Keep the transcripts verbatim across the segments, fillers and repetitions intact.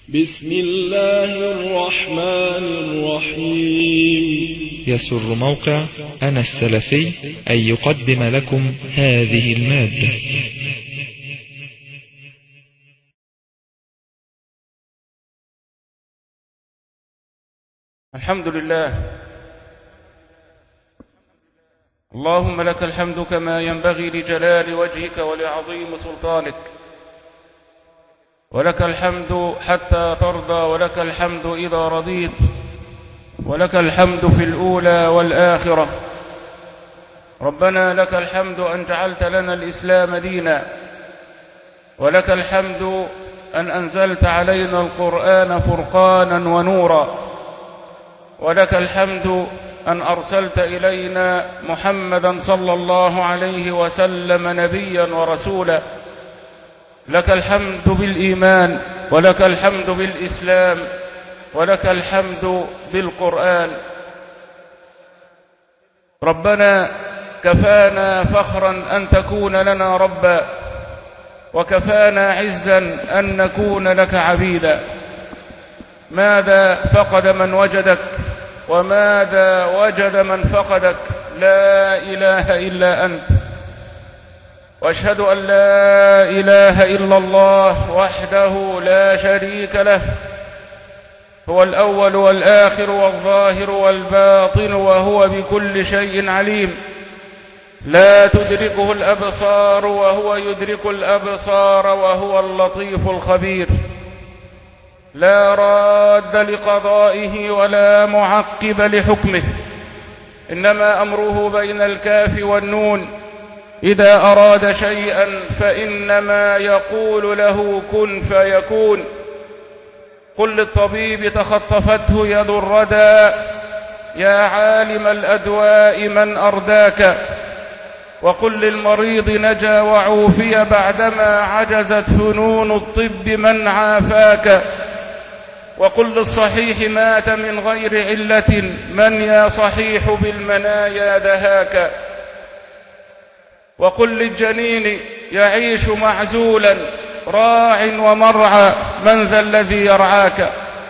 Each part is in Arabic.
بسم الله الرحمن الرحيم. يسر موقع أنا السلفي أن يقدم لكم هذه المادة. الحمد لله. اللهم لك الحمد كما ينبغي لجلال وجهك ولعظيم سلطانك، ولك الحمد حتى ترضى، ولك الحمد إذا رضيت، ولك الحمد في الأولى والآخرة. ربنا لك الحمد أن جعلت لنا الإسلام دينا، ولك الحمد أن أنزلت علينا القرآن فرقانا ونورا، ولك الحمد أن أرسلت إلينا محمدا صلى الله عليه وسلم نبيا ورسولا. لك الحمد بالإيمان، ولك الحمد بالإسلام، ولك الحمد بالقرآن. ربنا كفانا فخرا أن تكون لنا ربا، وكفانا عزا أن نكون لك عبيدا. ماذا فقد من وجدك، وماذا وجد من فقدك؟ لا إله إلا أنت. وأشهد أن لا إله إلا الله وحده لا شريك له، هو الأول والآخر والظاهر والباطن، وهو بكل شيء عليم. لا تدركه الأبصار وهو يدرك الأبصار، وهو اللطيف الخبير. لا راد لقضائه ولا معقب لحكمه، إنما أمره بين الكاف والنون. إذا أراد شيئا فإنما يقول له كن فيكون. قل للطبيب تخطفته يد الردى، يا عالم الأدواء من أرداك. وقل للمريض نجا وعوفي بعدما عجزت فنون الطب من عافاك. وقل للصحيح مات من غير علة، من يا صحيح بالمنايا دهاك. وقل للجنين يعيش معزولا راع ومرعى، من ذا الذي يرعاك.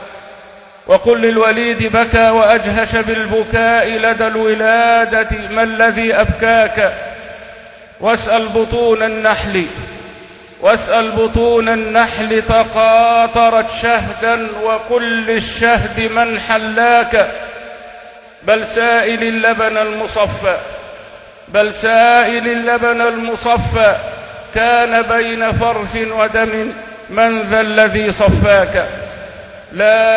وقل للوليد بكى وأجهش بالبكاء لدى الولادة، ما الذي أبكاك. واسأل بطون النحل واسأل بطون النحل تقاطرت شهدا، وقل للشهد من حلاك. بل سائل اللبن المصفى بل سائل اللبن المصفى، كان بين فرث ودم، من ذا الذي صفاك. لا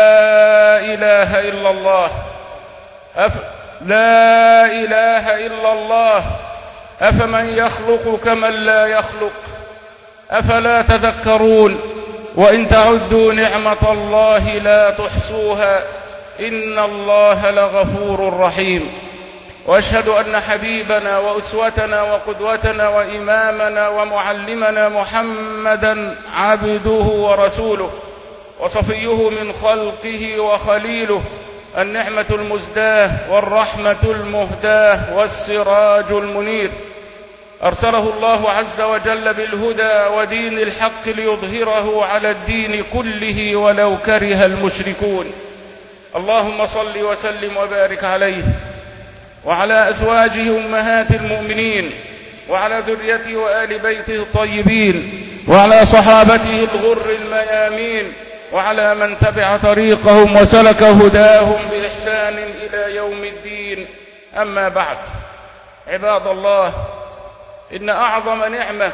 إله إلا الله أف... لا إله إلا الله. أفمن يخلق كمن لا يخلق، أفلا تذكرون. وإن تعدوا نعمة الله لا تحصوها، إن الله لغفور رحيم. وأشهد أن حبيبنا وأسوتنا وقدوتنا وإمامنا ومعلمنا محمدا عبده ورسوله، وصفيه من خلقه وخليله، النعمة المزداه والرحمة المهداه والسراج المنير. أرسله الله عز وجل بالهدى ودين الحق ليظهره على الدين كله ولو كره المشركون. اللهم صل وسلم وبارك عليه وعلى أزواجه أمهات المؤمنين، وعلى ذريته وآل بيته الطيبين، وعلى صحابته الغر الميامين، وعلى من تبع طريقهم وسلك هداهم بإحسان إلى يوم الدين. أما بعد، عباد الله، إن أعظم نعمة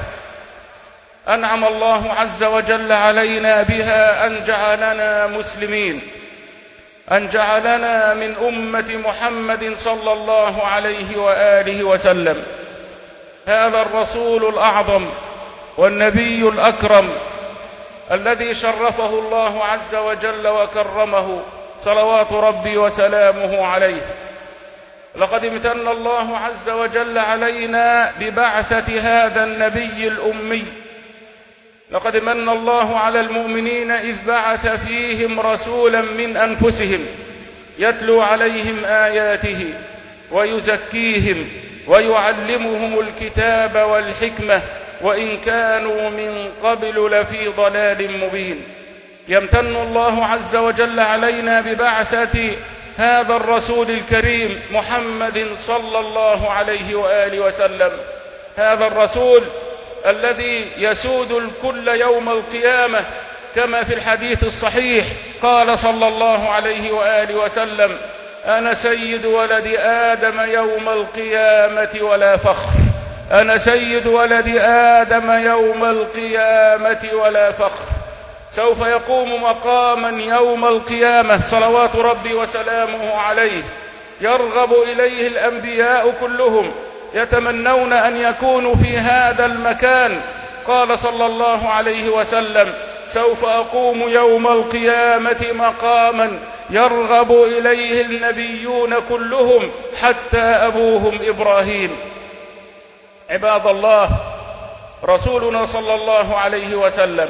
أنعم الله عز وجل علينا بها أن جعلنا مسلمين، أن جعلنا من أمة محمد صلى الله عليه وآله وسلم. هذا الرسول الأعظم والنبي الأكرم الذي شرفه الله عز وجل وكرمه، صلوات ربي وسلامه عليه. لقد امتن الله عز وجل علينا ببعثة هذا النبي الأمي. لقد من الله على المؤمنين إذ بعث فيهم رسولا من أنفسهم يتلو عليهم آياته ويزكيهم ويعلمهم الكتاب والحكمة، وإن كانوا من قبل لفي ضلال مبين. يمتن الله عز وجل علينا ببعثة هذا الرسول الكريم محمد صلى الله عليه وآله وسلم، هذا الرسول الذي يسود الكل يوم القيامة، كما في الحديث الصحيح قال صلى الله عليه وآله وسلم: أنا سيد ولد آدم يوم القيامة ولا فخر، أنا سيد ولد آدم يوم القيامة ولا فخر. سوف يقوم مقاما يوم القيامة صلوات ربي وسلامه عليه يرغب إليه الأنبياء كلهم، يتمنون أن يكونوا في هذا المكان. قال صلى الله عليه وسلم: سوف أقوم يوم القيامة مقاما يرغب إليه النبيون كلهم حتى أبوهم إبراهيم. عباد الله، رسولنا صلى الله عليه وسلم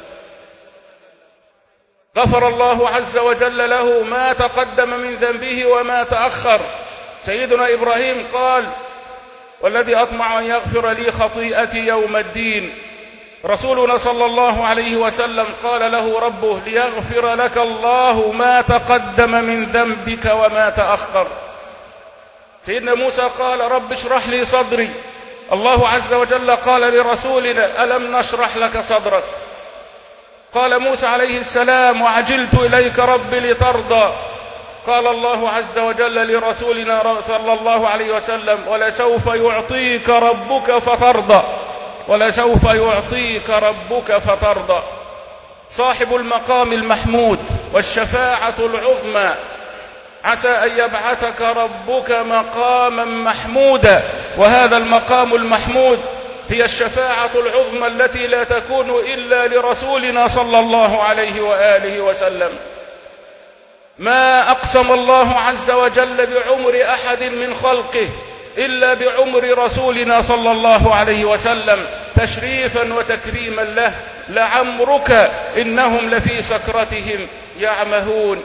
غفر الله عز وجل له ما تقدم من ذنبه وما تأخر. سيدنا إبراهيم قال: والذي أطمع أن يغفر لي خطيئتي يوم الدين. رسولنا صلى الله عليه وسلم قال له ربه: ليغفر لك الله ما تقدم من ذنبك وما تأخر. سيدنا موسى قال: رب اشرح لي صدري. الله عز وجل قال لرسولنا: ألم نشرح لك صدرك؟ قال موسى عليه السلام: وعجلت إليك رب لترضى. قال الله عز وجل لرسولنا صلى الله عليه وسلم: ولسوف يعطيك ربك فترضى، ولسوف يعطيك ربك فترضى. صاحب المقام المحمود والشفاعة العظمى، عسى أن يبعثك ربك مقاما محمودا. وهذا المقام المحمود هي الشفاعة العظمى التي لا تكون إلا لرسولنا صلى الله عليه وآله وسلم. ما أقسم الله عز وجل بعمر أحد من خلقه إلا بعمر رسولنا صلى الله عليه وسلم تشريفا وتكريما له. لعمرك إنهم لفي سكرتهم يعمهون.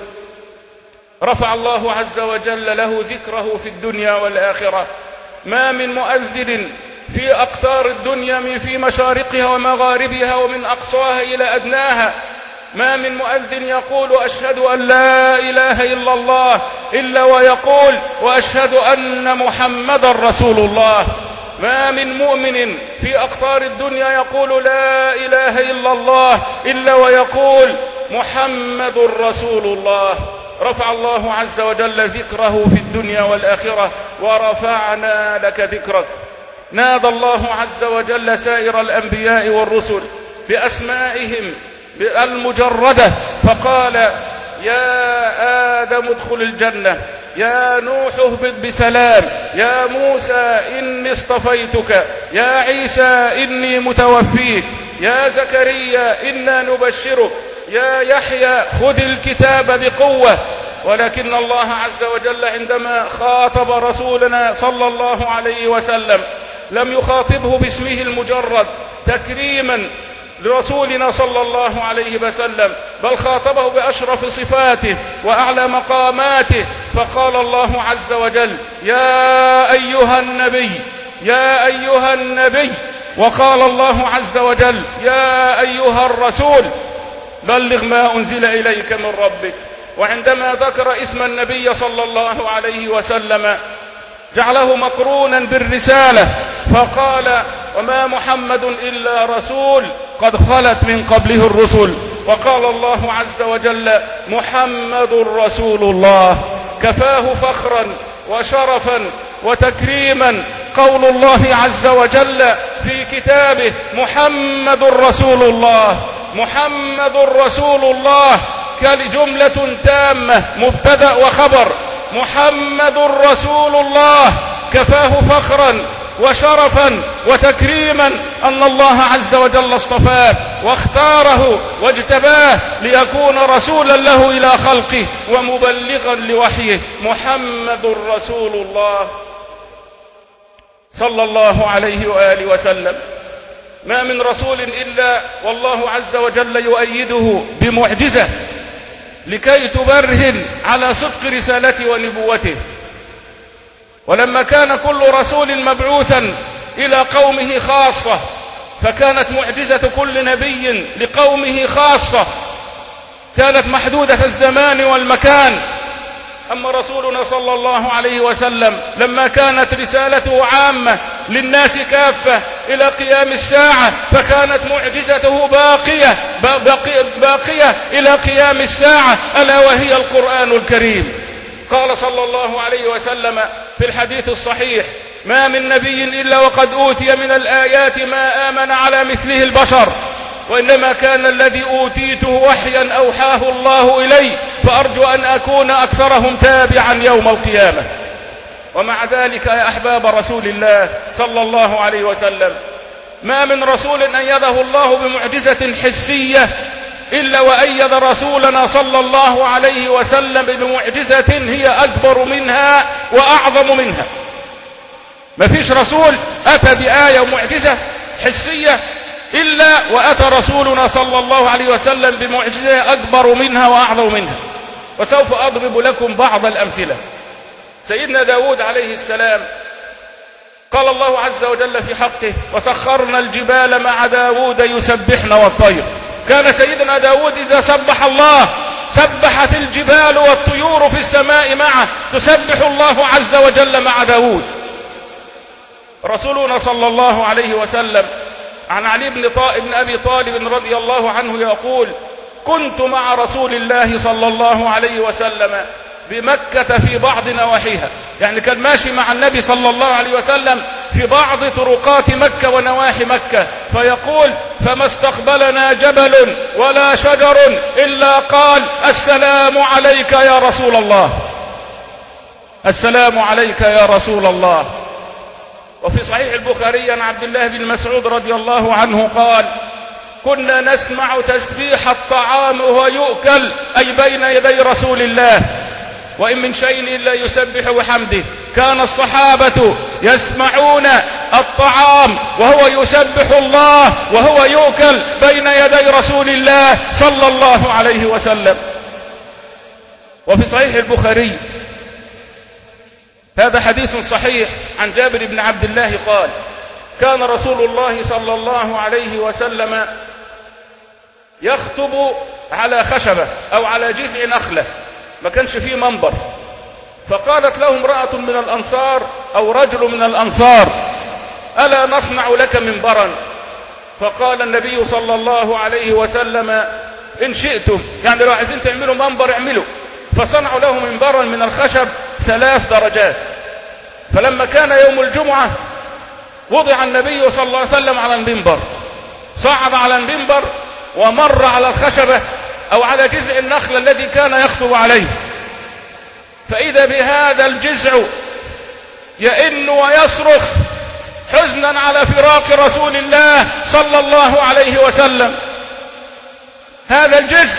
رفع الله عز وجل له ذكره في الدنيا والآخرة. ما من مؤذن في أقطار الدنيا من في مشارقها ومغاربها ومن أقصاها إلى أدناها، ما من مؤذن يقول: أشهد أن لا إله إلا الله، إلا ويقول: وأشهد أن محمد رسول الله. ما من مؤمن في أقطار الدنيا يقول: لا إله إلا الله، إلا ويقول: محمد رسول الله. رفع الله عز وجل ذكره في الدنيا والآخرة: ورفعنا لك ذكرك. نادى الله عز وجل سائر الأنبياء والرسل بأسمائهم المجردة فقال: يا آدم ادخل الجنة، يا نوح اهبط بسلام، يا موسى إني اصطفيتك، يا عيسى إني متوفيك، يا زكريا إنا نبشرك، يا يحيى خذ الكتاب بقوة. ولكن الله عز وجل عندما خاطب رسولنا صلى الله عليه وسلم لم يخاطبه باسمه المجرد تكريما لرسولنا صلى الله عليه وسلم، بل خاطبه بأشرف صفاته وأعلى مقاماته. فقال الله عز وجل: يا أيها النبي، يا أيها النبي. وقال الله عز وجل: يا أيها الرسول بلغ ما أنزل إليك من ربك. وعندما ذكر اسم النبي صلى الله عليه وسلم جعله مقرونا بالرسالة فقال: وما محمد إلا رسول قد خلت من قبله الرسل. وقال الله عز وجل: محمد رسول الله. كفاه فخرا وشرفا وتكريما قول الله عز وجل في كتابه: محمد رسول الله. محمد رسول الله كجملة تامة مبتدأ وخبر. محمد رسول الله كفاه فخرا وشرفا وتكريما أن الله عز وجل اصطفاه واختاره واجتباه ليكون رسولا له إلى خلقه ومبلغا لوحيه. محمد رسول الله صلى الله عليه وآله وسلم. ما من رسول إلا والله عز وجل يؤيده بمعجزة لكي تبرهن على صدق رسالته ونبوته. ولما كان كل رسول مبعوثا إلى قومه خاصة فكانت معجزة كل نبي لقومه خاصة. كانت محدودة الزمان والمكان. أما رسولنا صلى الله عليه وسلم لما كانت رسالته عامة للناس كافة إلى قيام الساعة، فكانت معجزته باقية باقية إلى قيام الساعة، ألا وهي القرآن الكريم. قال صلى الله عليه وسلم في الحديث الصحيح: ما من نبي إلا وقد أوتي من الآيات ما آمن على مثله البشر، وإنما كان الذي أوتيته وحيا أوحاه الله إلي، فأرجو أن أكون أكثرهم تابعا يوم القيامة. ومع ذلك يا أحباب رسول الله صلى الله عليه وسلم، ما من رسول أيده الله بمعجزة حسية إلا وأيد رسولنا صلى الله عليه وسلم بمعجزة هي أكبر منها وأعظم منها. ما فيش رسول أتى بآية ومعجزة حسية إلا وأتى رسولنا صلى الله عليه وسلم بمعجزة أكبر منها وأعظم منها. وسوف أضرب لكم بعض الأمثلة. سيدنا داود عليه السلام قال الله عز وجل في حقه: وسخرنا الجبال مع داود يسبحن والطير. كان سيدنا داود إذا سبح الله سبحت الجبال والطيور في السماء معه، تسبح الله عز وجل مع داود. رسولنا صلى الله عليه وسلم عن علي بن بن أبي طالب رضي الله عنه يقول: كنت مع رسول الله صلى الله عليه وسلم بمكة في بعض نواحيها، يعني كان ماشي مع النبي صلى الله عليه وسلم في بعض طرقات مكة ونواحي مكة، فيقول: فما استقبلنا جبل ولا شجر إلا قال: السلام عليك يا رسول الله، السلام عليك يا رسول الله. وفي صحيح البخاري عن عبد الله بن مسعود رضي الله عنه قال: كنا نسمع تسبيح الطعام وهو يؤكل، أي بين يدي رسول الله، وإن من شيء إلا يسبح بحمده. كان الصحابة يسمعون الطعام وهو يسبح الله وهو يؤكل بين يدي رسول الله صلى الله عليه وسلم. وفي صحيح البخاري هذا حديث صحيح عن جابر بن عبد الله قال: كان رسول الله صلى الله عليه وسلم يخطب على خشبة أو على جذع نخلة، ما كانش فيه منبر، فقالت له امرأة من الأنصار أو رجل من الأنصار: ألا نصنع لك منبرا؟ فقال النبي صلى الله عليه وسلم: إن شئتم، يعني لو عايزين تعملوا منبر اعملوا. فصنعوا له منبرا من الخشب ثلاث درجات. فلما كان يوم الجمعة وضع النبي صلى الله عليه وسلم على المنبر، صعد على المنبر ومر على الخشبة أو على جذع النخل الذي كان يخطب عليه، فإذا بهذا الجذع يئن ويصرخ حزنا على فراق رسول الله صلى الله عليه وسلم. هذا الجذع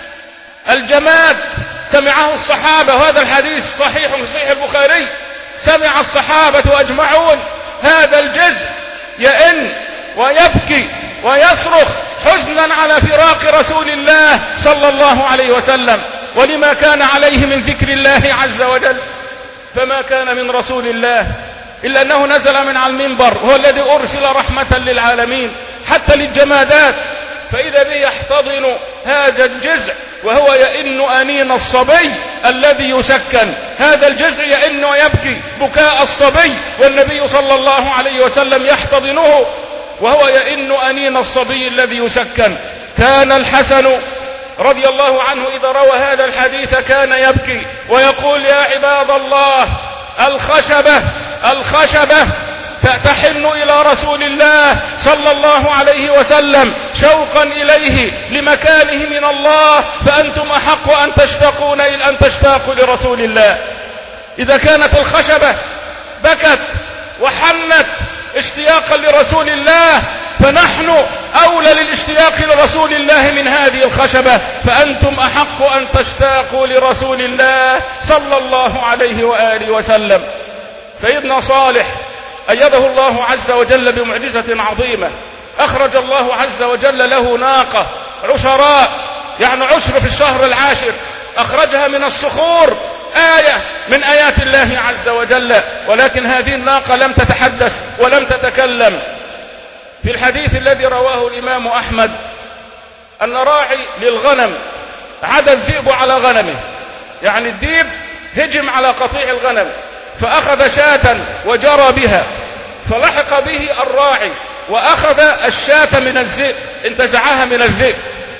الجماد سمعه الصحابة، وهذا الحديث صحيح في صحيح البخاري، سمع الصحابة أجمعون هذا الجذع يئن ويبكي ويصرخ حزنا على فراق رسول الله صلى الله عليه وسلم، ولما كان عليه من ذكر الله عز وجل. فما كان من رسول الله إلا أنه نزل من على المنبر، هو الذي أرسل رحمة للعالمين حتى للجمادات، فإذا به يحتضن هذا الجذع وهو يئن أنين الصبي الذي يسكن. هذا الجذع يئن ويبكي بكاء الصبي، والنبي صلى الله عليه وسلم يحتضنه وهو يئن أنين الصبي الذي يسكن. كان الحسن رضي الله عنه إذا روى هذا الحديث كان يبكي ويقول: يا عباد الله، الخشبة الخشبة تحن إلى رسول الله صلى الله عليه وسلم شوقا إليه لمكانه من الله، فأنتم أحق أن تشتاقون إلى أن تشتاقوا لرسول الله. إذا كانت الخشبة بكت وحنت اشتياقا لرسول الله، فنحن أولى للاشتياق لرسول الله من هذه الخشبة، فأنتم أحق أن تشتاقوا لرسول الله صلى الله عليه وآله وسلم. سيدنا صالح أيده الله عز وجل بمعجزة عظيمة، أخرج الله عز وجل له ناقة عشراء، يعني عشر في الشهر العاشر، أخرجها من الصخور، آية من آيات الله عز وجل. ولكن هذه الناقة لم تتحدث ولم تتكلم. في الحديث الذي رواه الإمام أحمد أن راعي للغنم عدا الذئب على غنمه، يعني الديب هجم على قطيع الغنم فأخذ شاة وجرى بها، فلحق به الراعي وأخذ الشاة من الذئب، انتزعها من الذئب،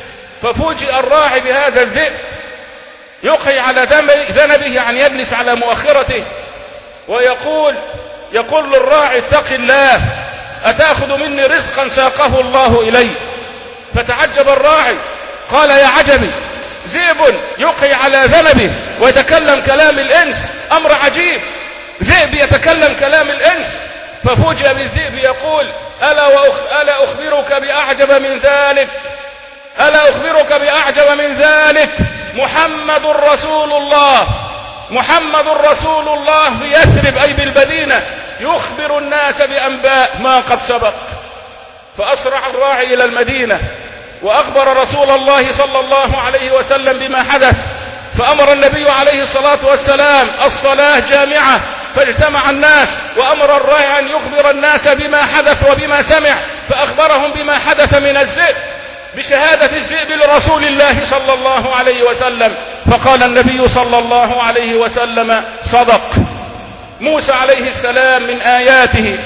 ففوجئ الراعي بهذا الذئب يقي على ذنبه، يعني يجلس على مؤخرته ويقول يقول للراعي اتق الله أتأخذ مني رزقا ساقه الله إلي؟ فتعجب الراعي قال يا عجبي، ذئب يقي على ذنبه ويتكلم كلام الإنس، أمر عجيب، ذئب يتكلم كلام الإنس. ففوجئ بالذئب يقول ألا, وأخ... ألا أخبرك بأعجب من ذلك، ألا أخبرك بأعجب من ذلك، محمد رسول الله، محمد رسول الله بيثرب أي بالمدينة، يخبر الناس بأنباء ما قد سبق. فأسرع الراعي إلى المدينة وأخبر رسول الله صلى الله عليه وسلم بما حدث، فأمر النبي عليه الصلاة والسلام الصلاة جامعة، فاجتمع الناس وأمر الراعي أن يخبر الناس بما حدث وبما سمع، فأخبرهم بما حدث من الذئب بشهادة الذئب لرسول الله صلى الله عليه وسلم. فقال النبي صلى الله عليه وسلم صدق. موسى عليه السلام من آياته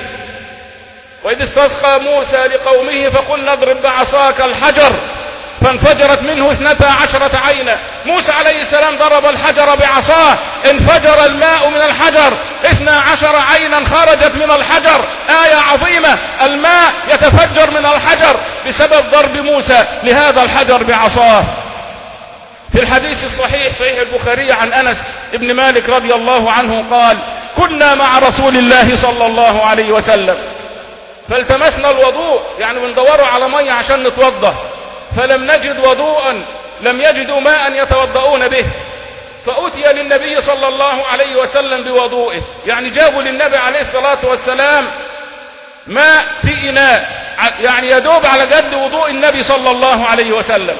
وإذ استسقى موسى لقومه فقلنا اضرب بعصاك الحجر فانفجرت منه اثنتا عشرة عينا. موسى عليه السلام ضرب الحجر بعصاه انفجر الماء من الحجر، اثنا عشر عينا خرجت من الحجر، آية عظيمة، الماء يتفجر من الحجر بسبب ضرب موسى لهذا الحجر بعصاه. في الحديث الصحيح صحيح البخاري عن أنس بن مالك رضي الله عنه قال كنا مع رسول الله صلى الله عليه وسلم فالتمسنا الوضوء، يعني بندوروا على مية عشان نتوضأ، فلم نجد وضوءا، لم يجدوا ماء يتوضؤون به، فأتي للنبي صلى الله عليه وسلم بوضوئه، يعني جابوا للنبي عليه الصلاة والسلام ماء في إناء، يعني يدوب على قد وضوء النبي صلى الله عليه وسلم.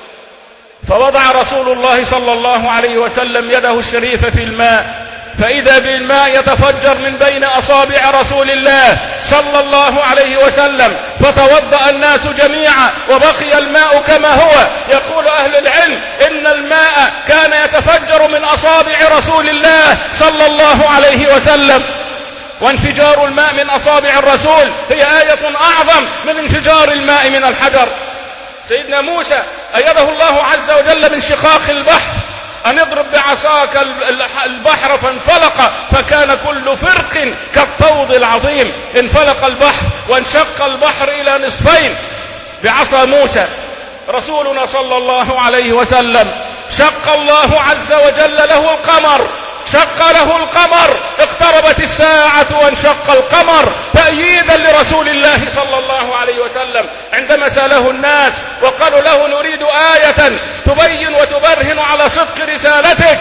فوضع رسول الله صلى الله عليه وسلم يده الشريفة في الماء، فإذا بالماء يتفجر من بين أصابع رسول الله صلى الله عليه وسلم، فتوضأ الناس جميعا وبقي الماء كما هو. يقول أهل العلم إن الماء كان يتفجر من أصابع رسول الله صلى الله عليه وسلم، وانفجار الماء من أصابع الرسول هي آية أعظم من انفجار الماء من الحجر. سيدنا موسى أيده الله عز وجل من شقاق البحر أن اضرب بعصاك البحر فانفلق فكان كل فرق كالطود العظيم. انفلق البحر وانشق البحر إلى نصفين بعصا موسى. رسولنا صلى الله عليه وسلم شق الله عز وجل له القمر، شق له القمر، اقتربت الساعة وانشق القمر تأييدا لرسول الله صلى الله عليه وسلم عندما سأله الناس وقالوا له نريد آية تبين وتبرهن على صدق رسالتك،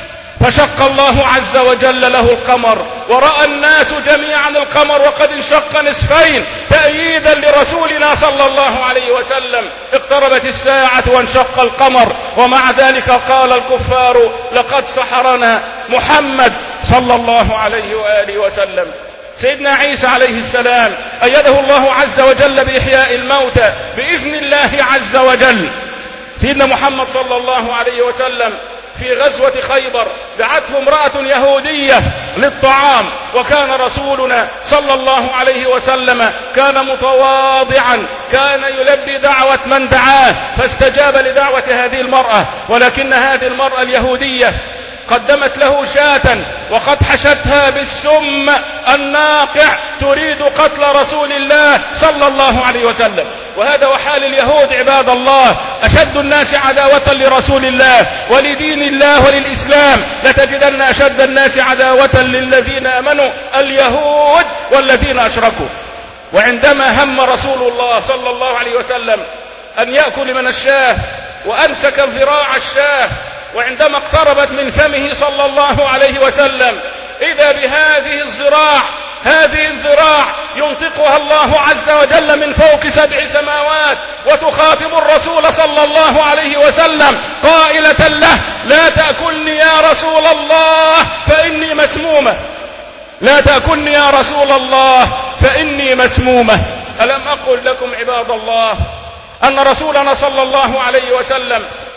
فشق الله عز وجل له القمر، ورأى الناس جميعا القمر وقد انشق نصفين تأييدا لرسولنا صلى الله عليه وسلم. اقتربت الساعة وانشق القمر، ومع ذلك قال الكفار لقد سحرنا محمد صلى الله عليه وآله وسلم. سيدنا عيسى عليه السلام أيده الله عز وجل بإحياء الموتى بإذن الله عز وجل. سيدنا محمد صلى الله عليه وسلم في غزوة خيبر دعته امرأة يهودية للطعام، وكان رسولنا صلى الله عليه وسلم كان متواضعا، كان يلبي دعوة من دعاه، فاستجاب لدعوة هذه المرأة، ولكن هذه المرأة اليهودية قدمت له شاة وقد حشتها بالسم الناقع تريد قتل رسول الله صلى الله عليه وسلم. وهذا وحال اليهود عباد الله، أشد الناس عداوة لرسول الله ولدين الله وللإسلام لتجدن أشد الناس عداوة للذين آمنوا اليهود والذين أشركوا. وعندما هم رسول الله صلى الله عليه وسلم أن يأكل من الشاه وأمسك ذراع الشاه، وعندما اقتربت من فمه صلى الله عليه وسلم إذا بهذه الذراع، هذه الذراع ينطقها الله عز وجل من فوق سبع سماوات وتخاطب الرسول صلى الله عليه وسلم قائلة له لا تأكلني يا رسول الله فإني مسمومة، لا تأكلني يا رسول الله فإني مسمومة. ألم أقل لكم عباد الله أن رسولنا صلى الله عليه وسلم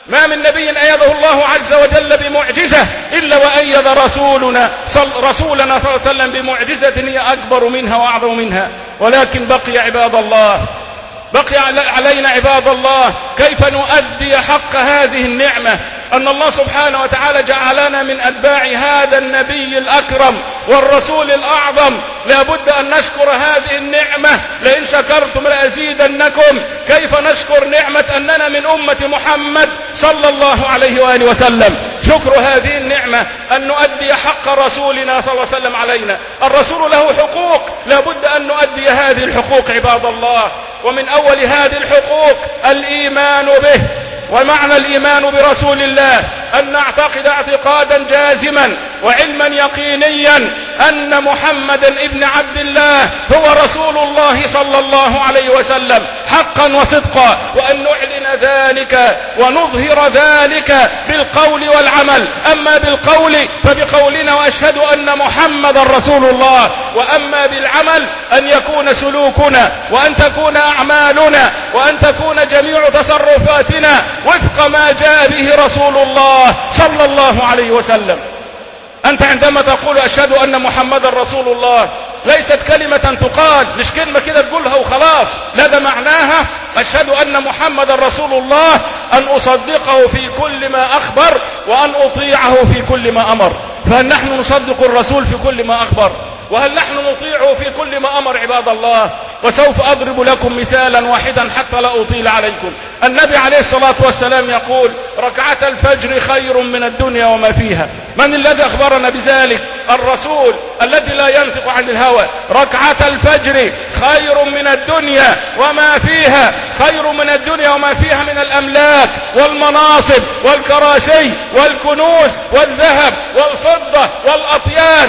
ما من نبي أيده الله عز وجل بمعجزة إلا وأيد رسولنا صل رسولنا صلى الله عليه وسلم بمعجزة هي أكبر منها وأعظم منها. ولكن بقي عباد الله، بقي علينا عباد الله كيف نؤدي حق هذه النعمة، أن الله سبحانه وتعالى جعلنا من أتباع هذا النبي الأكرم والرسول الأعظم. لا بد أن نشكر هذه النعمة، لئن شكرتم لأزيدنكم. كيف نشكر نعمة أننا من أمة محمد صلى الله عليه وآله وسلم؟ شكر هذه النعمة أن نؤدي حق رسولنا صلى الله عليه وسلم علينا. الرسول له حقوق، لا بد أن نؤدي هذه الحقوق عباد الله. ومن أول هذه الحقوق الإيمان به. ومعنى الإيمان برسول الله أن نعتقد اعتقادا جازما وعلما يقينيا أن محمدا ابن عبد الله هو رسول الله صلى الله عليه وسلم حقا وصدقا، وأن نعلن ذلك ونظهر ذلك بالقول والعمل. أما بالقول فبقولنا وأشهد أن محمدا رسول الله، وأما بالعمل أن يكون سلوكنا وأن تكون أعمالنا وأن تكون جميع تصرفاتنا وفق ما جاء به رسول الله صلى الله عليه وسلم. أنت عندما تقول أشهد أن محمد رسول الله ليست كلمة تقال، مش كلمة كده تقولها وخلاص، لا، ده معناها أشهد أن محمد رسول الله أن أصدقه في كل ما أخبر وأن أطيعه في كل ما أمر. فهل نحن نصدق الرسول في كل ما أخبر؟ وهل نحن نطيعه في كل ما أمر عباد الله؟ وسوف أضرب لكم مثالا واحدا حتى لا أطيل عليكم. النبي عليه الصلاة والسلام يقول ركعة الفجر خير من الدنيا وما فيها. من الذي أخبرنا بذلك؟ الرسول الذي لا ينطق عن الهوى. ركعة الفجر خير من الدنيا وما فيها، خير من الدنيا وما فيها من الأملاك والمناصب والكراسي والكنوز والذهب والفضة والأطيان.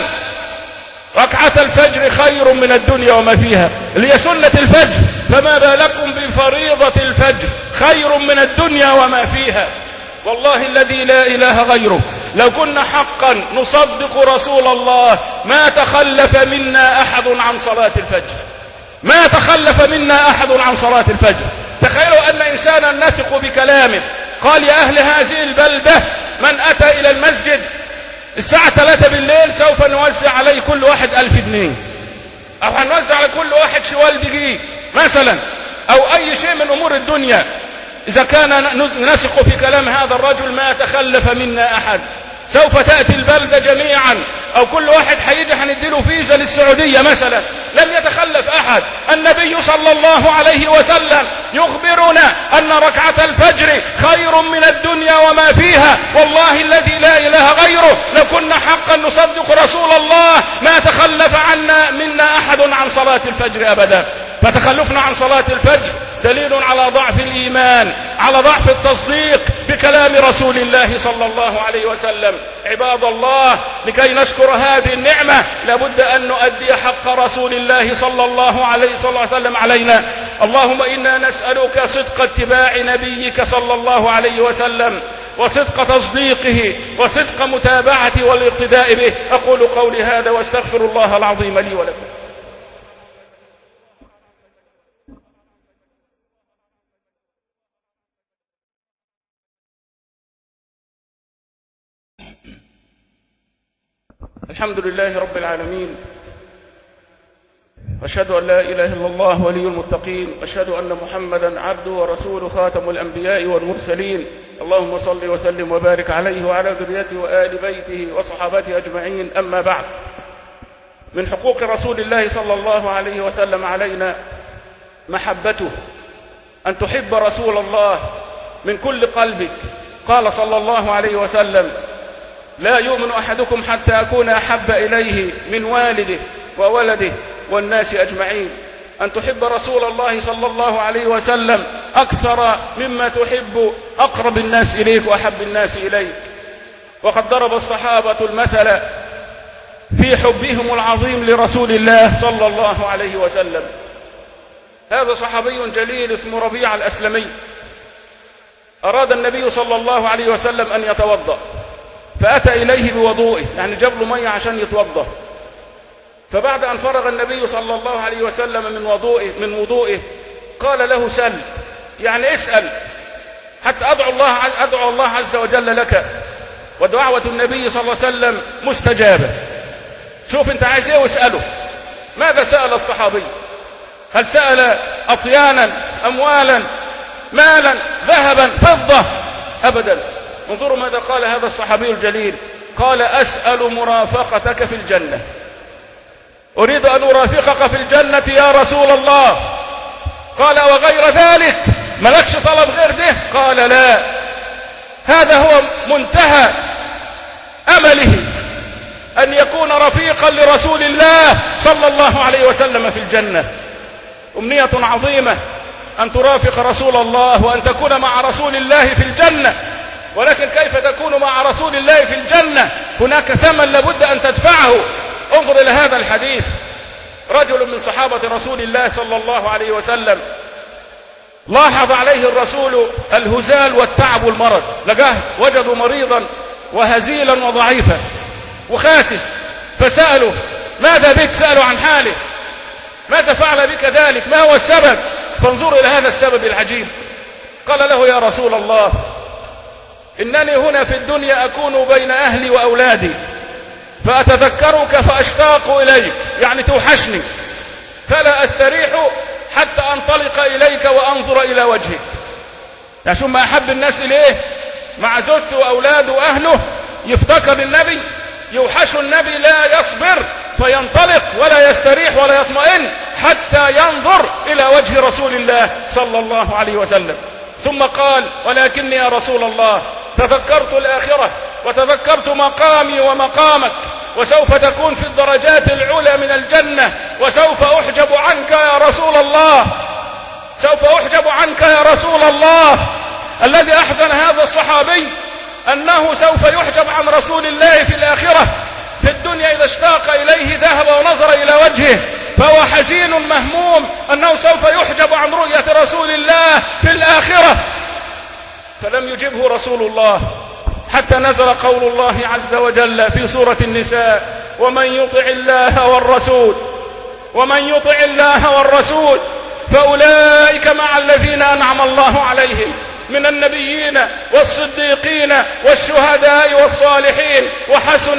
ركعة الفجر خير من الدنيا وما فيها، اللي هي سنة الفجر، فما بالكم بفريضة الفجر خير من الدنيا وما فيها. والله الذي لا إله غيره لو كنا حقا نصدق رسول الله ما تخلف منا أحد عن صلاة الفجر، ما تخلف منا أحد عن صلاة الفجر. تخيلوا أن إنسانا نثق بكلامه قال يا أهل هذه البلدة من أتى إلى المسجد الساعة ثلاثة بالليل سوف نوزع عليه كل واحد ألف جنيه، أو هنوزع على كل واحد شوال دقيق مثلا، أو أي شيء من أمور الدنيا. إذا كان نثق في كلام هذا الرجل ما تخلف منا أحد. سوف تأتي البلدة جميعا أو كل واحد حيجي هنديله فيزا للسعودية مثلا، لم يتخلف أحد. النبي صلى الله عليه وسلم يخبرنا أن ركعة الفجر خير من الدنيا وما فيها. والله الذي لا إله غيره لو كنا حقا نصدق رسول الله ما تخلف عنا منا أحد عن صلاة الفجر أبدا. فتخلفنا عن صلاة الفجر دليل على ضعف الإيمان، على ضعف التصديق بكلام رسول الله صلى الله عليه وسلم. عباد الله، لكي نشكر هذه النعمة لابد أن نؤدي حق رسول الله صلى الله عليه وسلم علينا. اللهم إنا نسألك صدق اتباع نبيك صلى الله عليه وسلم، وصدق تصديقه، وصدق متابعته والاقتداء به. أقول قولي هذا واستغفر الله العظيم لي ولكم. الحمد لله رب العالمين، وأشهد أن لا إله إلا الله ولي المتقين، وأشهد أن محمدا عبده ورسوله خاتم الأنبياء والمرسلين. اللهم صل وسلم وبارك عليه وعلى ذريته وآل بيته وصحابته أجمعين. أما بعد، من حقوق رسول الله صلى الله عليه وسلم علينا محبته، أن تحب رسول الله من كل قلبك. قال صلى الله عليه وسلم لا يؤمن أحدكم حتى أكون أحب إليه من والده وولده والناس أجمعين. أن تحب رسول الله صلى الله عليه وسلم أكثر مما تحب أقرب الناس إليك وأحب الناس إليك. وقد ضرب الصحابة المثل في حبهم العظيم لرسول الله صلى الله عليه وسلم. هذا صحابي جليل اسمه ربيع الأسلمي، أراد النبي صلى الله عليه وسلم أن يتوضأ، فأتى إليه بوضوئه، يعني جاب له مية عشان يتوضأ. فبعد أن فرغ النبي صلى الله عليه وسلم من وضوئه من وضوئه قال له سل، يعني اسأل. حتى أدعو الله, أدعو الله عز وجل لك، ودعوة النبي صلى الله عليه وسلم مستجابة. شوف انت عايز ايه واسأله. ماذا سأل الصحابي؟ هل سأل أطيانا، أموالا، مالا، ذهبا، فضة؟ أبدا. انظروا ماذا قال هذا الصحابي الجليل، قال أسأل مرافقتك في الجنة، أريد أن أرافقك في الجنة يا رسول الله. قال وغير ذلك؟ ملكش طلب غير ده؟ قال لا، هذا هو منتهى أمله، أن يكون رفيقا لرسول الله صلى الله عليه وسلم في الجنة. أمنية عظيمة أن ترافق رسول الله وأن تكون مع رسول الله في الجنة. ولكن كيف تكون مع رسول الله في الجنة؟ هناك ثمن لابد أن تدفعه. انظر إلى هذا الحديث. رجل من صحابة رسول الله صلى الله عليه وسلم لاحظ عليه الرسول الهزال والتعب والمرض، لقاه وجدوا مريضا وهزيلا وضعيفا وخاسس، فسألوا ماذا بك؟ سألوا عن حاله، ماذا فعل بك ذلك؟ ما هو السبب؟ فانظروا إلى هذا السبب العجيب. قال له يا رسول الله، إنني هنا في الدنيا أكون بين أهلي وأولادي، فأتذكرك فأشتاق إليك، يعني توحشني، فلا أستريح حتى أنطلق إليك وأنظر إلى وجهك. يعني شو ما أحب الناس إليه، مع زوجته وأولاده وأهله، يفتكر النبي، يوحش النبي، لا يصبر فينطلق ولا يستريح ولا يطمئن حتى ينظر إلى وجه رسول الله صلى الله عليه وسلم. ثم قال ولكني يا رسول الله تذكرت الآخرة وتذكرت مقامي ومقامك، وسوف تكون في الدرجات العلى من الجنة، وسوف أحجب عنك يا رسول الله، سوف أحجب عنك يا رسول الله. الذي أحزن هذا الصحابي أنه سوف يحجب عن رسول الله في الآخرة. في الدنيا إذا اشتاق إليه ذهب ونظر إلى وجهه، فهو حزين مهموم أنه سوف يحجب عن رؤية رسول الله في الآخرة. فلم يجبه رسول الله حتى نزل قول الله عز وجل في سورة النساء: ومن يطع الله والرسول ومن يطع الله والرسول فأولئك مع الذين أنعم الله عليهم من النبيين والصديقين والشهداء والصالحين وحسن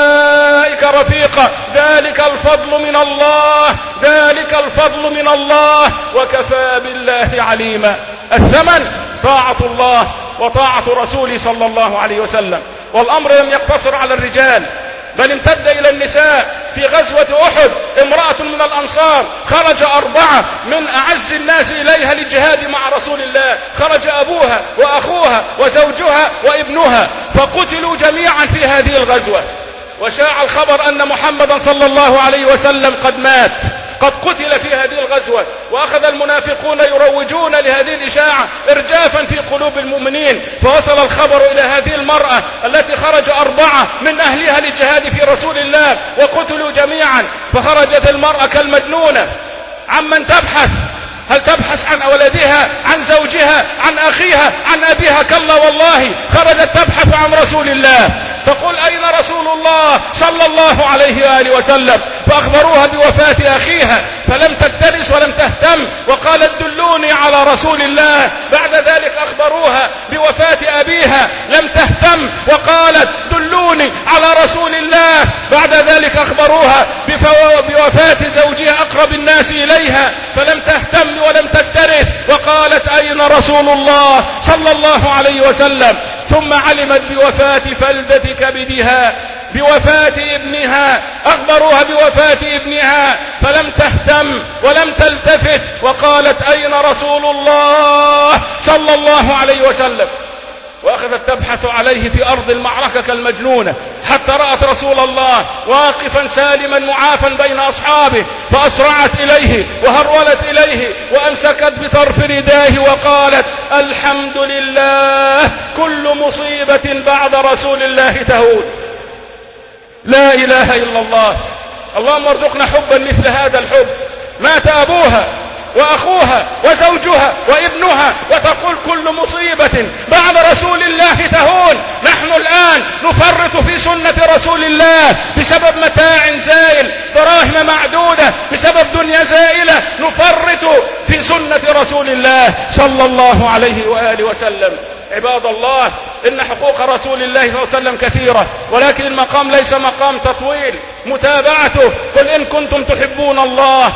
أولئك رفيقا، ذلك الفضل من الله، ذلك الفضل من الله، وكفى بالله عليما. الثمن طاعة الله وطاعة رسوله صلى الله عليه وسلم. والأمر لم يقتصر على الرجال، بل امتد إلى النساء. في غزوة أحد امرأة من الأنصار خرج أربعة من أعز الناس إليها للجهاد مع رسول الله، خرج أبوها وأخوها وزوجها وابنها، فقتلوا جميعا في هذه الغزوة. وشاع الخبر أن محمدا صلى الله عليه وسلم قد مات، قد قتل في هذه الغزوة. وأخذ المنافقون يروجون لهذه الإشاعة إرجافا في قلوب المؤمنين، فوصل الخبر إلى هذه المرأة التي خرج أربعة من أهلها للجهاد في رسول الله وقتلوا جميعا. فخرجت المرأة كالمجنونة. عمن تبحث؟ هل تبحث عن أولادها، عن زوجها، عن أخيها، عن أبيها؟ كلا والله، خرجت تبحث عن رسول الله، تقول أين رسول الله صلى الله عليه وآله وسلم؟ فأخبروها بوفاة أخيها، فلم تكترث ولم تهتم، وقالت دلوني على رسول الله. بعد ذلك أخبروها بوفاة أبيها، لم تهتم وقالت دلوني على رسول الله. بعد ذلك أخبروها بوفاة زوجها أقرب الناس إليها، فلم تهتم ولم تكترث وقالت أين رسول الله صلى الله عليه وسلم. ثم علمت بوفاة فلذة كبدها، بوفاة ابنها، أخبروها بوفاة ابنها، فلم تهتم ولم تلتفت وقالت أين رسول الله صلى الله عليه وسلم. وأخذت تبحث عليه في أرض المعركة كالمجنونة، حتى رأت رسول الله واقفا سالما معافا بين أصحابه، فأسرعت إليه وهرولت إليه وأمسكت بطرف رداه وقالت: الحمد لله، كل مصيبة بعد رسول الله تهون. لا إله إلا الله. اللهم ارزقنا حبا مثل هذا الحب. مات أبوها وأخوها وزوجها وابنها، وتقول كل مصيبة بعد رسول الله تهون. نحن الآن نفرط في سنة رسول الله بسبب متاع زائل، دراهم معدودة، بسبب دنيا زائلة نفرط في سنة رسول الله صلى الله عليه وآله وسلم. عباد الله، إن حقوق رسول الله صلى الله عليه وسلم كثيرة، ولكن المقام ليس مقام تطويل، متابعته. قل إن كنتم تحبون الله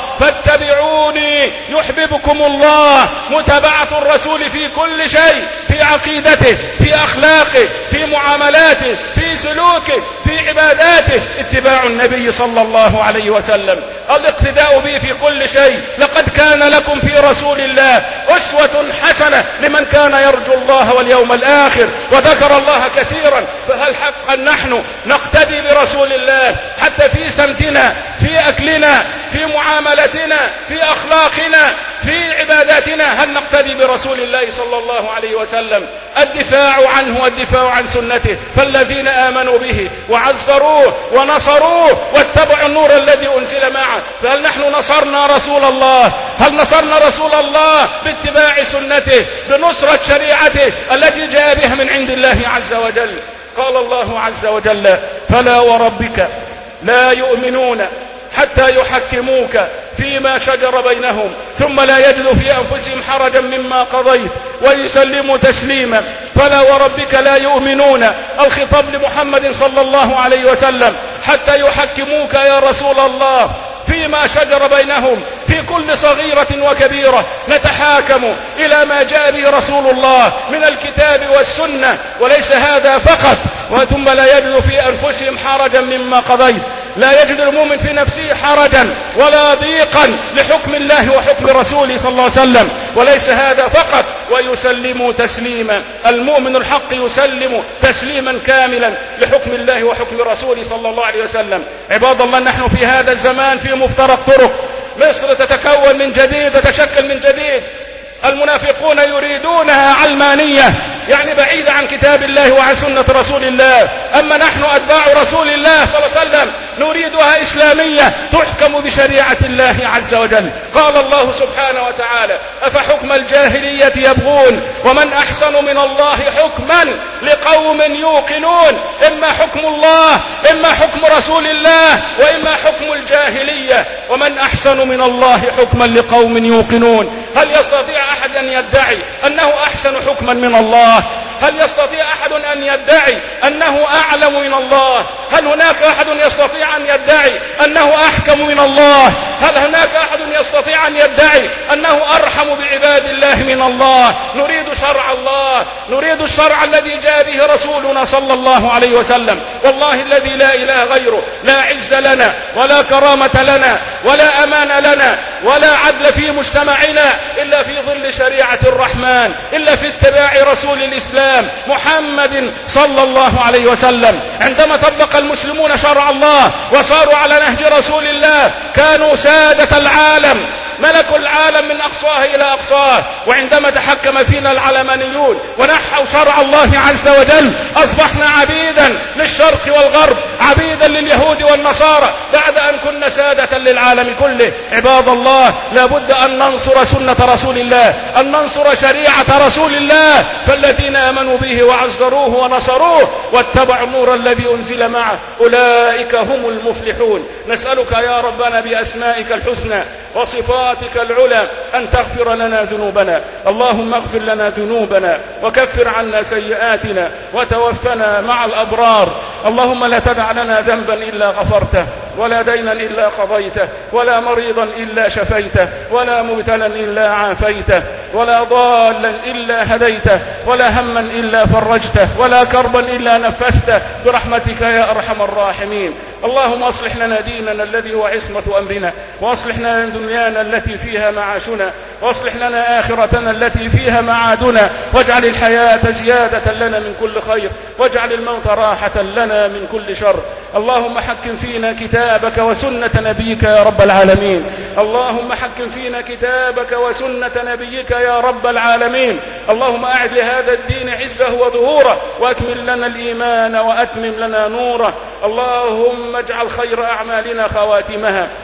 فاتبعوني يحببكم الله. متابعة الرسول في كل شيء، في عقيدته، في أخلاقه، في معاملاته، في سلوكه، في عباداته، اتباع النبي صلى الله عليه وسلم، الاقتداء به في كل شيء. لقد كان لكم في رسول الله أسوة حسنة لمن كان يرجو الله واليوم الآخر وذكر الله كثيرا. فهل حقا نحن نقتدي برسول الله حتى في سمتنا، في أكلنا، في معاملتنا، في أخلاقنا، في عباداتنا؟ هل نقتدي برسول الله صلى الله عليه وسلم؟ الدفاع عنه والدفاع عن سنته. فالذين آمنوا به وعزروه ونصروه واتبعوا النور الذي أنزل معه. فهل نحن نصرنا رسول الله؟ هل نصرنا رسول الله باتباع سنته، بنصرة شريعته التي جاء بها من عند الله عز وجل؟ قال الله عز وجل: فلا وربك لا يؤمنون حتى يحكموك فيما شجر بينهم ثم لا يجدوا في أنفسهم حرجا مما قضيت ويسلموا تسليما. فلا وربك لا يؤمنون، الخطاب لمحمد صلى الله عليه وسلم، حتى يحكموك يا رسول الله فيما شجر بينهم، في كل صغيرة وكبيرة نتحاكم إلى ما جاء به رسول الله من الكتاب والسنة. وليس هذا فقط، ثم لا يجد في أنفسهم حرجا مما قضيت. لا يجد المؤمن في نفسه حرجا ولا ضيقا لحكم الله وحكم رسوله صلى الله عليه وسلم. وليس هذا فقط، ويسلموا تسليما. المؤمن الحق يسلم تسليما كاملا لحكم الله وحكم رسوله صلى الله عليه وسلم. عباد الله، نحن في هذا الزمان في مفترق طرق. مصر تتكون من جديد، تتشكل من جديد. المنافقون يريدونها علمانية، يعني بعيدة عن كتاب الله وعن سنة رسول الله. أما نحن أتباع رسول الله صلى الله عليه وسلم نريدها إسلامية تحكم بشريعة الله عز وجل. قال الله سبحانه وتعالى: أفحكم الجاهلية يبغون ومن أحسن من الله حكما لقوم يوقنون. إما حكم الله، إما حكم رسول الله، وإما حكم الجاهلية. ومن أحسن من الله حكما لقوم يوقنون. هل يستطيع أحد أن يدعي أنه أحسن حكما من الله؟ هل يستطيع أحد أن يدعي أنه أعلم من الله؟ هل هناك أحد يستطيع أن يدعي أنه أحكم من الله؟ هل هناك أحد يستطيع أن يدعي أنه أرحم بعباد الله من الله؟ نريد شرع الله، نريد الشرع الذي جاء به رسولنا صلى الله عليه وسلم. والله الذي لا إله غيره لا عز لنا ولا كرامة لنا ولا أمان لنا ولا عدل في مجتمعنا إلا في ظل شريعة الرحمن، إلا في اتباع رسول الإسلام محمد صلى الله عليه وسلم. عندما طبق المسلمون شرع الله وصاروا على نهج رسول الله كانوا سادة العالم، ملكوا العالم من أقصاه إلى أقصاه. وعندما تحكم فينا العلمانيون ونحوا شرع الله عز وجل أصبحنا عبيدا للشرق والغرب، عبيدا لليهود والنصارى بعد أن كنا سادة للعالم كله. عباد الله، لابد أن ننصر سنة رسول الله، أن ننصر شريعة رسول الله. فالذين آمنوا به وعزروه ونصروه واتبعوا النور الذي أنزل معه أولئك هم المفلحون. نسألك يا ربنا بأسمائك الحسنى وصفاتك العلى أن تغفر لنا ذنوبنا. اللهم اغفر لنا ذنوبنا وكفر عنا سيئاتنا وتوفنا مع الأبرار. اللهم لا تدع لنا ذنبا إلا غفرته، ولا دينا إلا قضيته، ولا مريضا إلا شفيته، ولا مبتلا إلا عافيته، ولا ضالا إلا هديته، ولا هما إلا فرجته، ولا كربا إلا نفسته، برحمتك يا أرحم الراحمين. اللهم اصلح لنا ديننا الذي هو عصمة أمرنا، واصلح لنا دنيانا التي فيها معاشنا، واصلح لنا آخرتنا التي فيها معادنا، واجعل الحياة زيادة لنا من كل خير، واجعل الموت راحة لنا من كل شر. اللهم حكم فينا كتابك وسنة نبيك يا رب العالمين. اللهم حكم فينا كتابك وسنة نبيك يا رب العالمين. اللهم أعد لهذا الدين عزه وظهوره، وأكمل لنا الإيمان وأتمم لنا نوره. اللهم اجعل خير أعمالنا خواتمها،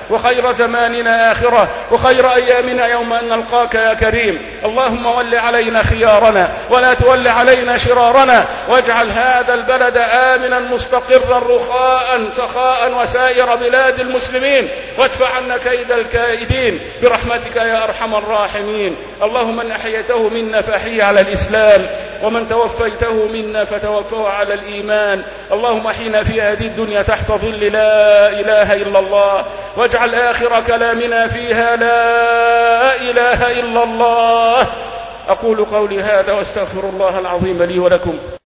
وخير زماننا آخرة، وخير أيامنا يوم أن نلقاك يا كريم. اللهم ول علينا خيارنا ولا تول علينا شرارنا، واجعل هذا البلد آمنا مستقرا رخاء سخاء وسائر بلاد المسلمين، وادفع عنا كيد الكائدين برحمتك يا أرحم الراحمين. اللهم من أحييته منا فأحيه على الإسلام، ومن توفيته منا فتوفه على الإيمان. اللهم احينا في هذه الدنيا تحت ظل لا إله إلا الله، واجعل آخر كلامنا فيها لا إله إلا الله. أقول قولي هذا واستغفر الله العظيم لي ولكم.